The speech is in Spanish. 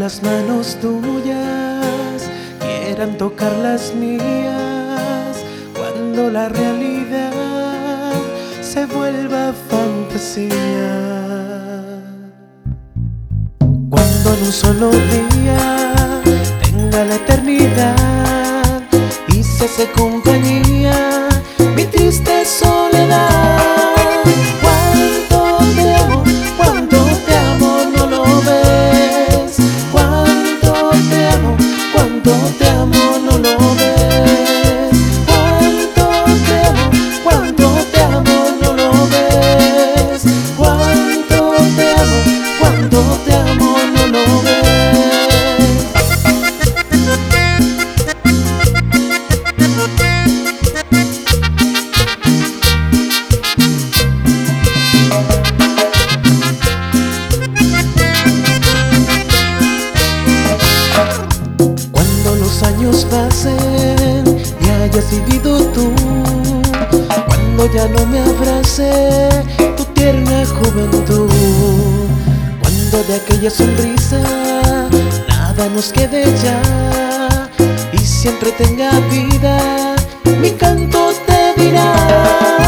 las manos tuyas quieran tocar las mías, cuando la realidad se vuelva fantasía. Cuando en un solo día tenga la eternidad y se hace compañía mi triste soledad. Cuánto te amo, no lo ves. Cuánto te amo, no lo ves. Cuánto te amo, no lo ves. Cuánto te amo, no lo ves. Cuando los años pasen y hayas vivido tú, cuando ya no me abrace tu tierna juventud, cuando de aquella sonrisa nada nos quede ya y siempre tenga vida, mi canto te dirá.